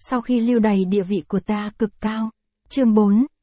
sau khi lưu đày địa vị của ta cực cao. Chương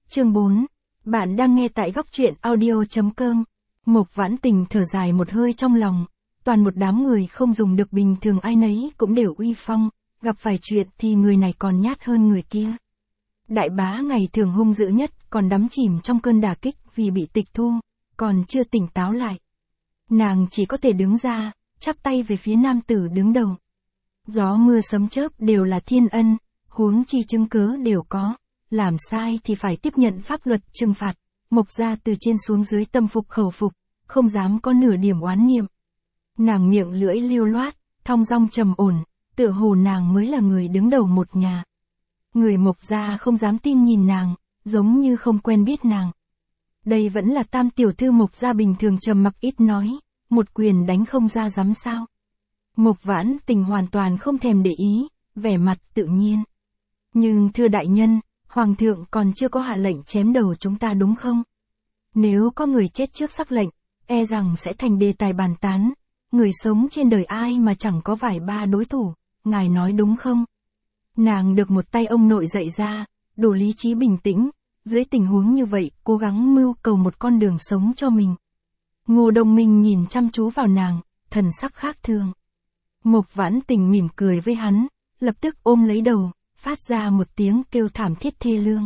4, bạn đang nghe tại góc truyện audio.com. Mộc Vãn Tình thở dài một hơi trong lòng, toàn một đám người không dùng được bình thường ai nấy cũng đều uy phong, gặp phải chuyện thì người này còn nhát hơn người kia. Đại bá ngày thường hung dữ nhất còn đắm chìm trong cơn đả kích vì bị tịch thu, còn chưa tỉnh táo lại. Nàng chỉ có thể đứng ra, chắp tay về phía nam tử đứng đầu. Gió mưa sấm chớp đều là thiên ân, huống chi chứng cớ đều có, làm sai thì phải tiếp nhận pháp luật trừng phạt. Mộc gia từ trên xuống dưới tâm phục khẩu phục, không dám có nửa điểm oán niệm. Nàng miệng lưỡi lưu loát, thong dong trầm ổn, tựa hồ nàng mới là người đứng đầu một nhà. Người Mộc gia không dám tin nhìn nàng, giống như không quen biết nàng. Đây vẫn là tam tiểu thư Mộc gia bình thường trầm mặc ít nói, một quyền đánh không ra dám sao. Mộc Vãn Tình hoàn toàn không thèm để ý, vẻ mặt tự nhiên. Nhưng thưa đại nhân, Hoàng thượng còn chưa có hạ lệnh chém đầu chúng ta đúng không? Nếu có người chết trước sắc lệnh, e rằng sẽ thành đề tài bàn tán. Người sống trên đời ai mà chẳng có vài ba đối thủ, ngài nói đúng không? Nàng được một tay ông nội dạy ra, đủ lý trí bình tĩnh, dưới tình huống như vậy cố gắng mưu cầu một con đường sống cho mình. Ngô Đông Minh nhìn chăm chú vào nàng, thần sắc khác thường. Mộc Vãn Tình mỉm cười với hắn, lập tức ôm lấy đầu, phát ra một tiếng kêu thảm thiết thê lương.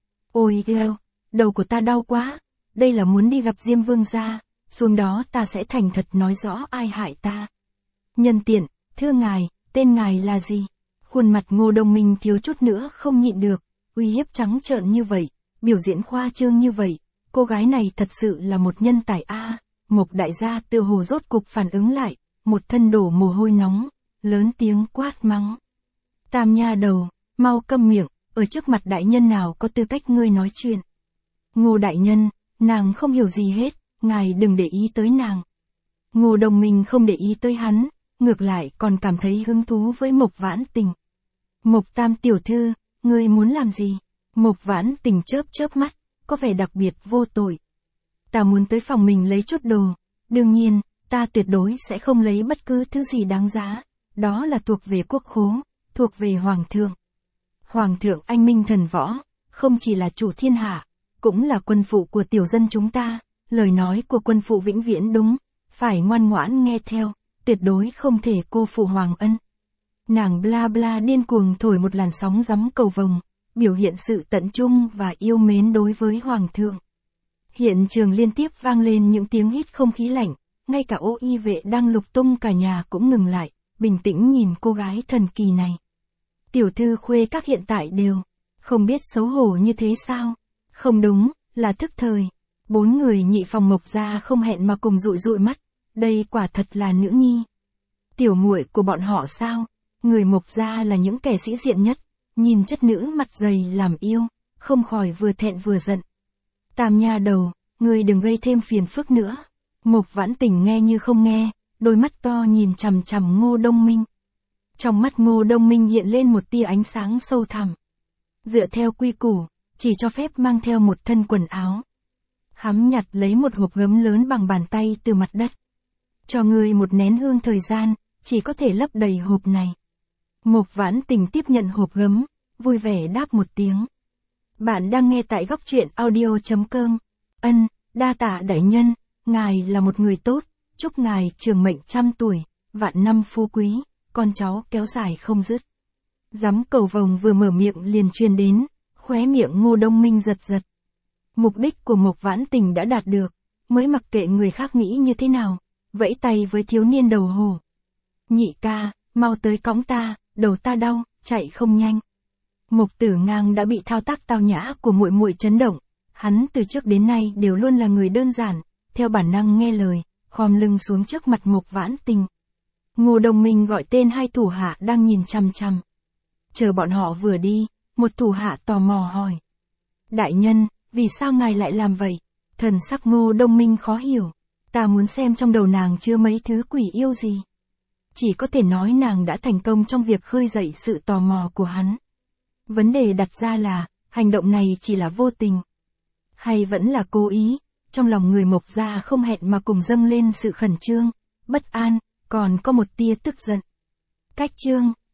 Ôi gheo, đầu của ta đau quá, đây là muốn đi gặp Diêm Vương gia, xuống đó ta sẽ thành thật nói rõ ai hại ta. Nhân tiện, thưa ngài, tên ngài là gì? Khuôn mặt Ngô Đông Minh thiếu chút nữa không nhịn được, uy hiếp trắng trợn như vậy, biểu diễn khoa trương như vậy, cô gái này thật sự là một nhân tài a. Mộc đại gia tựa hồ rốt cục phản ứng lại, một thân đổ mồ hôi nóng, lớn tiếng quát mắng. Tam nha đầu, mau câm miệng, ở trước mặt đại nhân nào có tư cách ngươi nói chuyện. Ngô đại nhân, nàng không hiểu gì hết, ngài đừng để ý tới nàng. Ngô Đông Minh không để ý tới hắn, ngược lại còn cảm thấy hứng thú với Mộc Vãn Tình. Mộc tam tiểu thư, ngươi muốn làm gì? Mộc Vãn Tình chớp chớp mắt, có vẻ đặc biệt vô tội. Ta muốn tới phòng mình lấy chút đồ, đương nhiên, ta tuyệt đối sẽ không lấy bất cứ thứ gì đáng giá, đó là thuộc về quốc khố, thuộc về Hoàng thượng. Hoàng thượng anh minh thần võ, không chỉ là chủ thiên hạ, cũng là quân phụ của tiểu dân chúng ta, lời nói của quân phụ vĩnh viễn đúng, phải ngoan ngoãn nghe theo, tuyệt đối không thể cô phụ hoàng ân. Nàng bla bla điên cuồng thổi một làn sóng gióng cầu vồng, biểu hiện sự tận trung và yêu mến đối với Hoàng thượng. Hiện trường liên tiếp vang lên những tiếng hít không khí lạnh, ngay cả ô y vệ đang lục tung cả nhà cũng ngừng lại, bình tĩnh nhìn cô gái thần kỳ này. Tiểu thư khuê các hiện tại đều không biết xấu hổ như thế sao? Không đúng, là thức thời. 4 người nhị phòng Mộc gia không hẹn mà cùng dụi dụi mắt, đây quả thật là nữ nhi. Tiểu muội của bọn họ sao? Người Mộc gia là những kẻ sĩ diện nhất, nhìn chất nữ mặt dày làm yêu, không khỏi vừa thẹn vừa giận. Tam nha đầu, ngươi đừng gây thêm phiền phức nữa. Mộc Vãn Tình nghe như không nghe, đôi mắt to nhìn chằm chằm Ngô Đông Minh. Trong mắt Ngô Đông Minh hiện lên một tia ánh sáng sâu thẳm. Dựa theo quy củ, chỉ cho phép mang theo một thân quần áo. Hắn nhặt lấy một hộp gấm lớn bằng bàn tay từ mặt đất. Cho ngươi một nén hương thời gian, chỉ có thể lấp đầy hộp này. Mộc Vãn Tình tiếp nhận hộp gấm, vui vẻ đáp một tiếng. Bạn đang nghe tại góc truyện audio.com. Ân, đa tạ đại nhân, ngài là một người tốt, chúc ngài trường mệnh trăm tuổi, vạn năm phú quý, con cháu kéo dài không dứt. Gióng cầu vồng vừa mở miệng liền truyền đến, khóe miệng Ngô Đông Minh giật giật. Mục đích của Mộc Vãn Tình đã đạt được, mới mặc kệ người khác nghĩ như thế nào, vẫy tay với thiếu niên đầu hổ. Nhị ca, mau tới cõng ta, đầu ta đau, chạy không nhanh. Mộc Tử Ngang đã bị thao tác tao nhã của muội muội chấn động, hắn từ trước đến nay đều luôn là người đơn giản, theo bản năng nghe lời, khom lưng xuống trước mặt Mộc Vãn Tình. Ngô Đông Minh gọi tên hai thủ hạ đang nhìn chằm chằm. Chờ bọn họ vừa đi, một thủ hạ tò mò hỏi. Đại nhân, vì sao ngài lại làm vậy? Thần sắc Ngô Đông Minh khó hiểu. Ta muốn xem trong đầu nàng chứa mấy thứ quỷ yêu gì. Chỉ có thể nói nàng đã thành công trong việc khơi dậy sự tò mò của hắn. Vấn đề đặt ra là, hành động này chỉ là vô tình, hay vẫn là cố ý? Trong lòng người Mộc gia không hẹn mà cùng dâng lên sự khẩn trương, bất an, còn có một tia tức giận. Cách chương